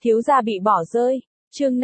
Thiếu gia bị bỏ rơi. Chương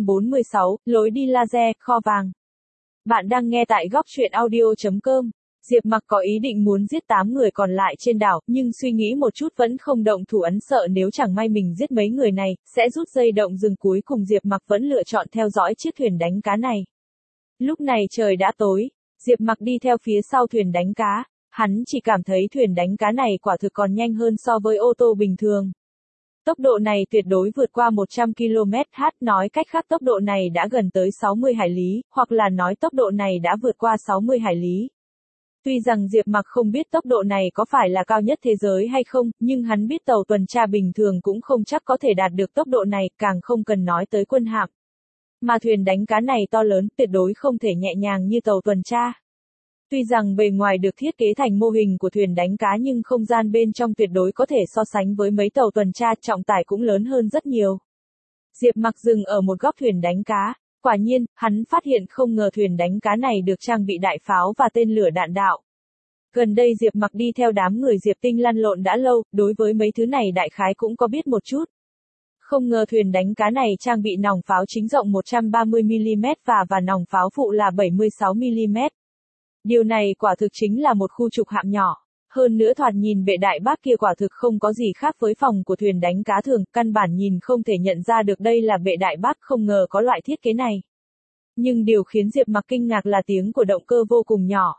546, lối đi laser, kho vàng. Bạn đang nghe tại góc truyện audio.com. Diệp Mặc có ý định muốn giết 8 người còn lại trên đảo, nhưng suy nghĩ một chút vẫn không động thủ ấn, sợ nếu chẳng may mình giết mấy người này, sẽ rút dây động rừng. Cuối cùng Diệp Mặc vẫn lựa chọn theo dõi chiếc thuyền đánh cá này. Lúc này trời đã tối, Diệp Mặc đi theo phía sau thuyền đánh cá, hắn chỉ cảm thấy thuyền đánh cá này quả thực còn nhanh hơn so với ô tô bình thường. Tốc độ này tuyệt đối vượt qua 100 km/h, nói cách khác tốc độ này đã gần tới 60 hải lý, hoặc là nói tốc độ này đã vượt qua 60 hải lý. Tuy rằng Diệp Mặc không biết tốc độ này có phải là cao nhất thế giới hay không, nhưng hắn biết tàu tuần tra bình thường cũng không chắc có thể đạt được tốc độ này, càng không cần nói tới quân hạm. Mà thuyền đánh cá này to lớn, tuyệt đối không thể nhẹ nhàng như tàu tuần tra. Tuy rằng bề ngoài được thiết kế thành mô hình của thuyền đánh cá nhưng không gian bên trong tuyệt đối có thể so sánh với mấy tàu tuần tra, trọng tải cũng lớn hơn rất nhiều. Diệp Mặc dừng ở một góc thuyền đánh cá, quả nhiên, hắn phát hiện không ngờ thuyền đánh cá này được trang bị đại pháo và tên lửa đạn đạo. Gần đây Diệp Mặc đi theo đám người Diệp Tinh lăn lộn đã lâu, đối với mấy thứ này đại khái cũng có biết một chút. Không ngờ thuyền đánh cá này trang bị nòng pháo chính rộng 130mm và nòng pháo phụ là 76mm. Điều này quả thực chính là một khu trục hạm nhỏ. Hơn nữa thoạt nhìn bệ đại bác kia quả thực không có gì khác với phòng của thuyền đánh cá thường, căn bản nhìn không thể nhận ra được đây là bệ đại bác, không ngờ có loại thiết kế này. Nhưng điều khiến Diệp Mặc kinh ngạc là tiếng của động cơ vô cùng nhỏ.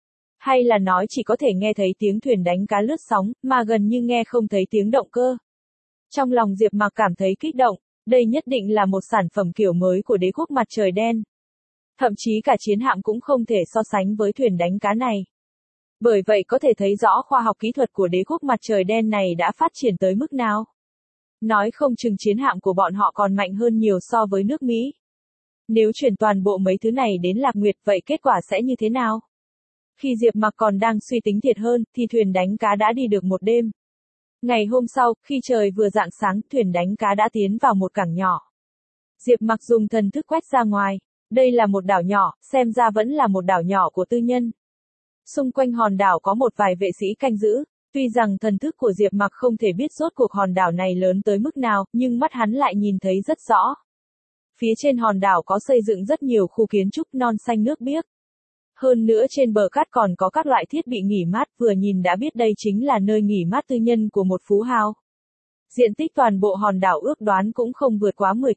Hay là nói chỉ có thể nghe thấy tiếng thuyền đánh cá lướt sóng, mà gần như nghe không thấy tiếng động cơ. Trong lòng Diệp Mặc cảm thấy kích động, đây nhất định là một sản phẩm kiểu mới của đế quốc mặt trời đen. Thậm chí cả chiến hạm cũng không thể so sánh với thuyền đánh cá này. Bởi vậy có thể thấy rõ khoa học kỹ thuật của đế quốc mặt trời đen này đã phát triển tới mức nào. Nói không chừng chiến hạm của bọn họ còn mạnh hơn nhiều so với nước Mỹ. Nếu chuyển toàn bộ mấy thứ này đến Lạc Nguyệt, vậy kết quả sẽ như thế nào? Khi Diệp Mặc còn đang suy tính thiệt hơn, thì thuyền đánh cá đã đi được một đêm. Ngày hôm sau, khi trời vừa rạng sáng, thuyền đánh cá đã tiến vào một cảng nhỏ. Diệp Mặc dùng thần thức quét ra ngoài. Đây là một đảo nhỏ, xem ra vẫn là một đảo nhỏ của tư nhân. Xung quanh hòn đảo có một vài vệ sĩ canh giữ, tuy rằng thần thức của Diệp Mặc không thể biết rốt cuộc hòn đảo này lớn tới mức nào, nhưng mắt hắn lại nhìn thấy rất rõ. Phía trên hòn đảo có xây dựng rất nhiều khu kiến trúc non xanh nước biếc. Hơn nữa trên bờ cát còn có các loại thiết bị nghỉ mát, vừa nhìn đã biết đây chính là nơi nghỉ mát tư nhân của một phú hào. Diện tích toàn bộ hòn đảo ước đoán cũng không vượt quá 10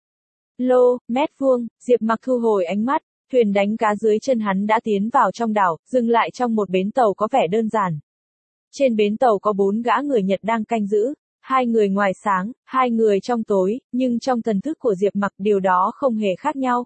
mét vuông. Diệp Mặc thu hồi ánh mắt, thuyền đánh cá dưới chân hắn đã tiến vào trong đảo, dừng lại trong một bến tàu có vẻ đơn giản. Trên bến tàu có 4 gã người Nhật đang canh giữ, 2 người ngoài sáng, 2 người trong tối, nhưng trong thần thức của Diệp Mặc điều đó không hề khác nhau.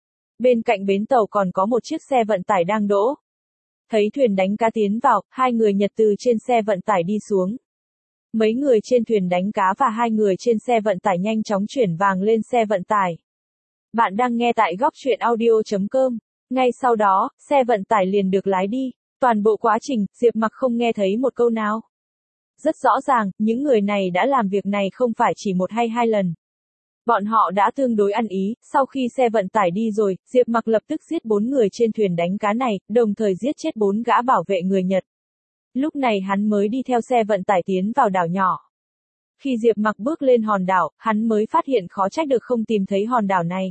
Bên cạnh bến tàu còn có một chiếc xe vận tải đang đỗ. Thấy thuyền đánh cá tiến vào, 2 người Nhật từ trên xe vận tải đi xuống. Mấy người trên thuyền đánh cá và 2 người trên xe vận tải nhanh chóng chuyển vàng lên xe vận tải. Bạn đang nghe tại góc truyện audio.com. Ngay sau đó, xe vận tải liền được lái đi. Toàn bộ quá trình, Diệp Mặc không nghe thấy một câu nào. Rất rõ ràng, những người này đã làm việc này không phải chỉ một hay 2 lần. Bọn họ đã tương đối ăn ý, sau khi xe vận tải đi rồi, Diệp Mặc lập tức giết 4 người trên thuyền đánh cá này, đồng thời giết chết 4 gã bảo vệ người Nhật. Lúc này hắn mới đi theo xe vận tải tiến vào đảo nhỏ. Khi Diệp Mặc bước lên hòn đảo, hắn mới phát hiện khó trách được không tìm thấy hòn đảo này.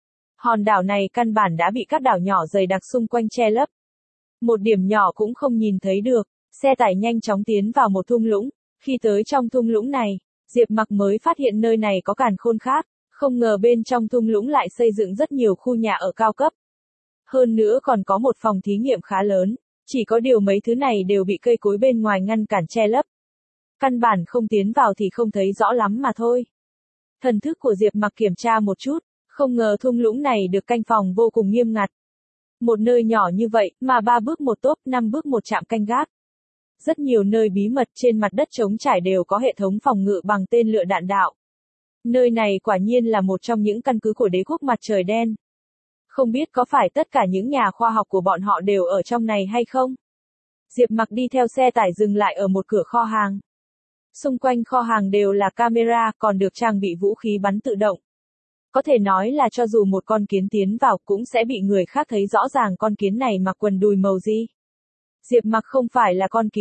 Hòn đảo này căn bản đã bị các đảo nhỏ dày đặc xung quanh che lấp. Một điểm nhỏ cũng không nhìn thấy được, xe tải nhanh chóng tiến vào một thung lũng. Khi tới trong thung lũng này, Diệp Mặc mới phát hiện nơi này có càn khôn khác, không ngờ bên trong thung lũng lại xây dựng rất nhiều khu nhà ở cao cấp. Hơn nữa còn có một phòng thí nghiệm khá lớn, chỉ có điều mấy thứ này đều bị cây cối bên ngoài ngăn cản che lấp. Căn bản không tiến vào thì không thấy rõ lắm mà thôi. Thần thức của Diệp Mặc kiểm tra một chút, không ngờ thung lũng này được canh phòng vô cùng nghiêm ngặt. Một nơi nhỏ như vậy, mà 3 bước một tốp, 5 bước một trạm canh gác. Rất nhiều nơi bí mật trên mặt đất trống trải đều có hệ thống phòng ngự bằng tên lửa đạn đạo. Nơi này quả nhiên là một trong những căn cứ của đế quốc mặt trời đen. Không biết có phải tất cả những nhà khoa học của bọn họ đều ở trong này hay không? Diệp Mặc đi theo xe tải dừng lại ở một cửa kho hàng. Xung quanh kho hàng đều là camera, còn được trang bị vũ khí bắn tự động. Có thể nói là cho dù một con kiến tiến vào cũng sẽ bị người khác thấy rõ ràng con kiến này mặc quần đùi màu gì. Diệp Mặc không phải là con kiến,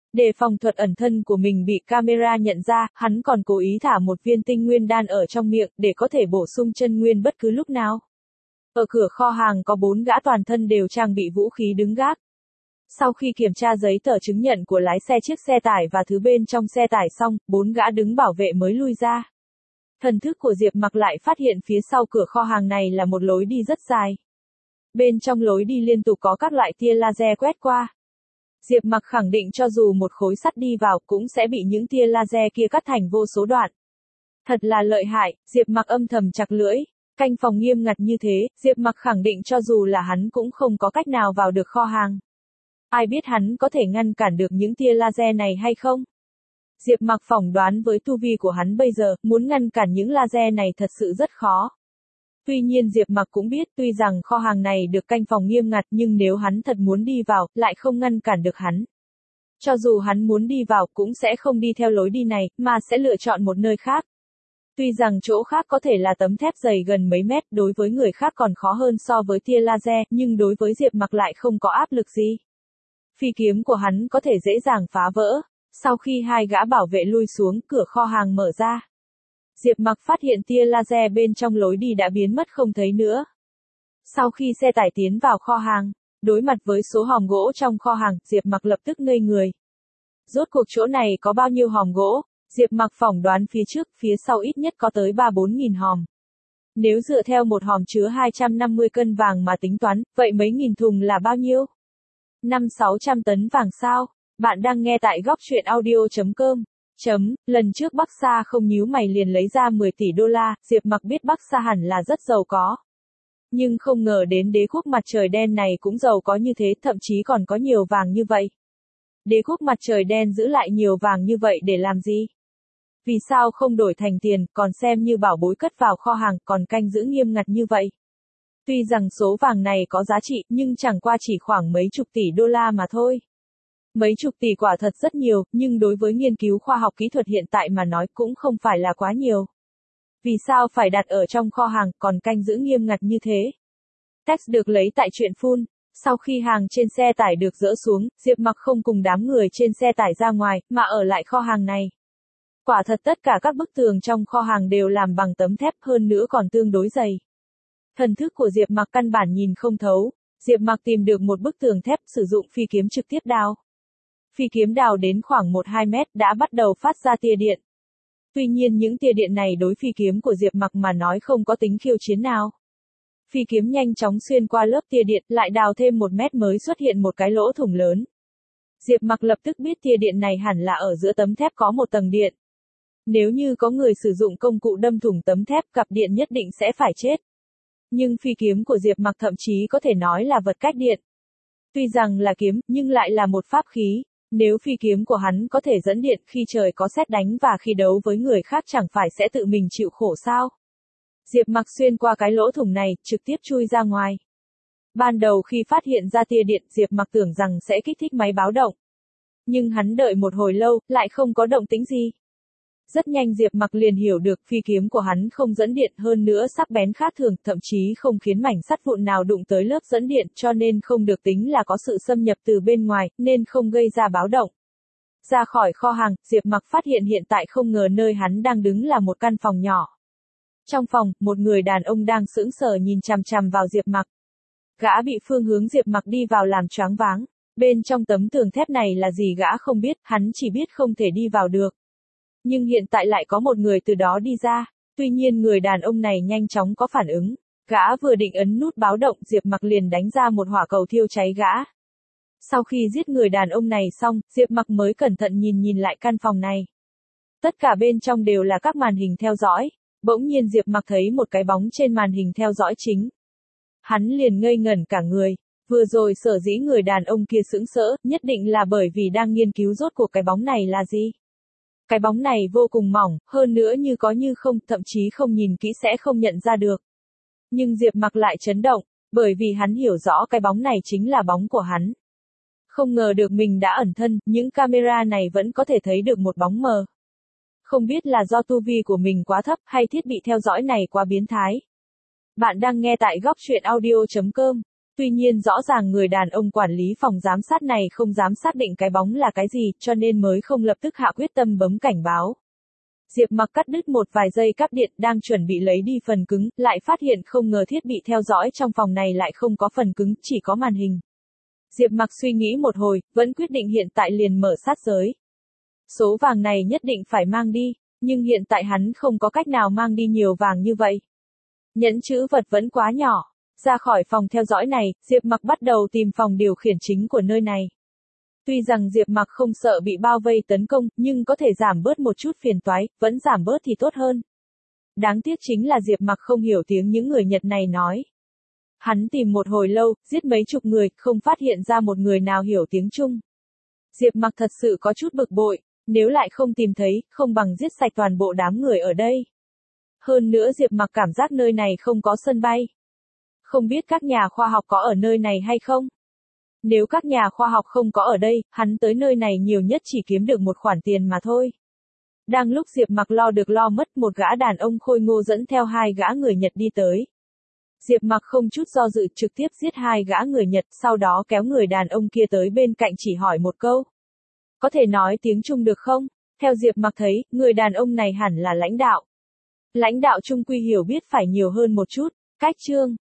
Để phòng thuật ẩn thân của mình bị camera nhận ra, hắn còn cố ý thả một viên tinh nguyên đan ở trong miệng để có thể bổ sung chân nguyên bất cứ lúc nào. Ở cửa kho hàng có 4 gã toàn thân đều trang bị vũ khí đứng gác. Sau khi kiểm tra giấy tờ chứng nhận của lái xe chiếc xe tải và thứ bên trong xe tải xong, 4 gã đứng bảo vệ mới lui ra. Thần thức của Diệp Mặc lại phát hiện phía sau cửa kho hàng này là một lối đi rất dài. Bên trong lối đi liên tục có các loại tia laser quét qua. Diệp Mặc khẳng định cho dù một khối sắt đi vào cũng sẽ bị những tia laser kia cắt thành vô số đoạn. Thật là lợi hại, Diệp Mặc âm thầm chặt lưỡi. Canh phòng nghiêm ngặt như thế, Diệp Mặc khẳng định cho dù là hắn cũng không có cách nào vào được kho hàng. Ai biết hắn có thể ngăn cản được những tia laser này hay không? Diệp Mặc phỏng đoán với tu vi của hắn bây giờ, muốn ngăn cản những laser này thật sự rất khó. Tuy nhiên Diệp Mặc cũng biết tuy rằng kho hàng này được canh phòng nghiêm ngặt nhưng nếu hắn thật muốn đi vào, lại không ngăn cản được hắn. Cho dù hắn muốn đi vào cũng sẽ không đi theo lối đi này, mà sẽ lựa chọn một nơi khác. Tuy rằng chỗ khác có thể là tấm thép dày gần mấy mét, đối với người khác còn khó hơn so với tia laser, nhưng đối với Diệp Mặc lại không có áp lực gì. Phi kiếm của hắn có thể dễ dàng phá vỡ. Sau khi 2 gã bảo vệ lui xuống, cửa kho hàng mở ra. Diệp Mặc phát hiện tia laser bên trong lối đi đã biến mất không thấy nữa. Sau khi xe tải tiến vào kho hàng, đối mặt với số hòm gỗ trong kho hàng, Diệp Mặc lập tức ngây người. Rốt cuộc chỗ này có bao nhiêu hòm gỗ? Diệp Mặc phỏng đoán phía trước, phía sau ít nhất có tới 3-4 nghìn hòm. Nếu dựa theo một hòm chứa 250 cân vàng mà tính toán, vậy mấy nghìn thùng là bao nhiêu? 500-600 tấn vàng sao? Bạn đang nghe tại góc truyện audio.com. Lần trước Bắc Sa không nhíu mày liền lấy ra 10 tỷ đô la, Diệp Mặc biết Bắc Sa hẳn là rất giàu có. Nhưng không ngờ đến đế quốc mặt trời đen này cũng giàu có như thế, thậm chí còn có nhiều vàng như vậy. Đế quốc mặt trời đen giữ lại nhiều vàng như vậy để làm gì? Vì sao không đổi thành tiền, còn xem như bảo bối cất vào kho hàng, còn canh giữ nghiêm ngặt như vậy? Tuy rằng số vàng này có giá trị, nhưng chẳng qua chỉ khoảng mấy chục tỷ đô la mà thôi. Mấy chục tỷ quả thật rất nhiều, nhưng đối với nghiên cứu khoa học kỹ thuật hiện tại mà nói cũng không phải là quá nhiều. Vì sao phải đặt ở trong kho hàng, còn canh giữ nghiêm ngặt như thế? Text được lấy tại truyện Full. Sau khi hàng trên xe tải được dỡ xuống, Diệp Mặc không cùng đám người trên xe tải ra ngoài, mà ở lại kho hàng này. Quả thật tất cả các bức tường trong kho hàng đều làm bằng tấm thép, hơn nữa còn tương đối dày. Thần thức của Diệp Mặc căn bản nhìn không thấu. Diệp Mặc tìm được một bức tường thép, sử dụng phi kiếm trực tiếp đào. Phi kiếm đào đến khoảng 1-2 mét đã bắt đầu phát ra tia điện. Tuy nhiên những tia điện này đối phi kiếm của Diệp Mặc mà nói không có tính khiêu chiến nào. Phi kiếm nhanh chóng xuyên qua lớp tia điện, lại đào thêm 1 mét mới xuất hiện một cái lỗ thủng lớn. Diệp Mặc lập tức biết tia điện này hẳn là ở giữa tấm thép có một tầng điện. Nếu như có người sử dụng công cụ đâm thủng tấm thép, cặp điện nhất định sẽ phải chết. Nhưng phi kiếm của Diệp Mặc thậm chí có thể nói là vật cách điện. Tuy rằng là kiếm, nhưng lại là một pháp khí. Nếu phi kiếm của hắn có thể dẫn điện, khi trời có sét đánh và khi đấu với người khác chẳng phải sẽ tự mình chịu khổ sao? Diệp Mặc xuyên qua cái lỗ thủng này, trực tiếp chui ra ngoài. Ban đầu khi phát hiện ra tia điện, Diệp Mặc tưởng rằng sẽ kích thích máy báo động. Nhưng hắn đợi một hồi lâu, lại không có động tĩnh gì. Rất nhanh Diệp Mặc liền hiểu được phi kiếm của hắn không dẫn điện, hơn nữa sắc bén khác thường, thậm chí không khiến mảnh sắt vụn nào đụng tới lớp dẫn điện, cho nên không được tính là có sự xâm nhập từ bên ngoài, nên không gây ra báo động. Ra khỏi kho hàng, Diệp Mặc phát hiện hiện tại không ngờ nơi hắn đang đứng là một căn phòng nhỏ. Trong phòng, một người đàn ông đang sững sờ nhìn chằm chằm vào Diệp Mặc. Gã bị phương hướng Diệp Mặc đi vào làm choáng váng. Bên trong tấm tường thép này là gì gã không biết, hắn chỉ biết không thể đi vào được. Nhưng hiện tại lại có một người từ đó đi ra, tuy nhiên người đàn ông này nhanh chóng có phản ứng. Gã vừa định ấn nút báo động, Diệp Mặc liền đánh ra một hỏa cầu thiêu cháy gã. Sau khi giết người đàn ông này xong, Diệp Mặc mới cẩn thận nhìn lại căn phòng này. Tất cả bên trong đều là các màn hình theo dõi. Bỗng nhiên Diệp Mặc thấy một cái bóng trên màn hình theo dõi chính. Hắn liền ngây ngẩn cả người. Vừa rồi sở dĩ người đàn ông kia sững sỡ, nhất định là bởi vì đang nghiên cứu rốt cuộc cái bóng này là gì. Cái bóng này vô cùng mỏng, hơn nữa như có như không, thậm chí không nhìn kỹ sẽ không nhận ra được. Nhưng Diệp Mặc lại chấn động, bởi vì hắn hiểu rõ cái bóng này chính là bóng của hắn. Không ngờ được mình đã ẩn thân, những camera này vẫn có thể thấy được một bóng mờ. Không biết là do tu vi của mình quá thấp hay thiết bị theo dõi này quá biến thái. Bạn đang nghe tại góc truyện audio.com. Tuy nhiên rõ ràng người đàn ông quản lý phòng giám sát này không dám xác định cái bóng là cái gì, cho nên mới không lập tức hạ quyết tâm bấm cảnh báo. Diệp Mặc cắt đứt một vài dây cáp điện, đang chuẩn bị lấy đi phần cứng, lại phát hiện không ngờ thiết bị theo dõi trong phòng này lại không có phần cứng, chỉ có màn hình. Diệp Mặc suy nghĩ một hồi, vẫn quyết định hiện tại liền mở sát giới. Số vàng này nhất định phải mang đi, nhưng hiện tại hắn không có cách nào mang đi nhiều vàng như vậy. Nhẫn trữ vật vẫn quá nhỏ. Ra khỏi phòng theo dõi này, Diệp Mặc bắt đầu tìm phòng điều khiển chính của nơi này. Tuy rằng Diệp Mặc không sợ bị bao vây tấn công, nhưng có thể giảm bớt một chút phiền toái, vẫn giảm bớt thì tốt hơn. Đáng tiếc chính là Diệp Mặc không hiểu tiếng những người Nhật này nói. Hắn tìm một hồi lâu, giết mấy chục người, không phát hiện ra một người nào hiểu tiếng Trung. Diệp Mặc thật sự có chút bực bội, nếu lại không tìm thấy, không bằng giết sạch toàn bộ đám người ở đây. Hơn nữa Diệp Mặc cảm giác nơi này không có sân bay. Không biết các nhà khoa học có ở nơi này hay không? Nếu các nhà khoa học không có ở đây, hắn tới nơi này nhiều nhất chỉ kiếm được một khoản tiền mà thôi. Đang lúc Diệp Mặc lo được lo mất, một gã đàn ông khôi ngô dẫn theo hai gã người Nhật đi tới. Diệp Mặc không chút do dự trực tiếp giết hai gã người Nhật, sau đó kéo người đàn ông kia tới bên cạnh chỉ hỏi một câu. Có thể nói tiếng Trung được không? Theo Diệp Mặc thấy, người đàn ông này hẳn là lãnh đạo. Lãnh đạo trung quy hiểu biết phải nhiều hơn một chút. Cách chương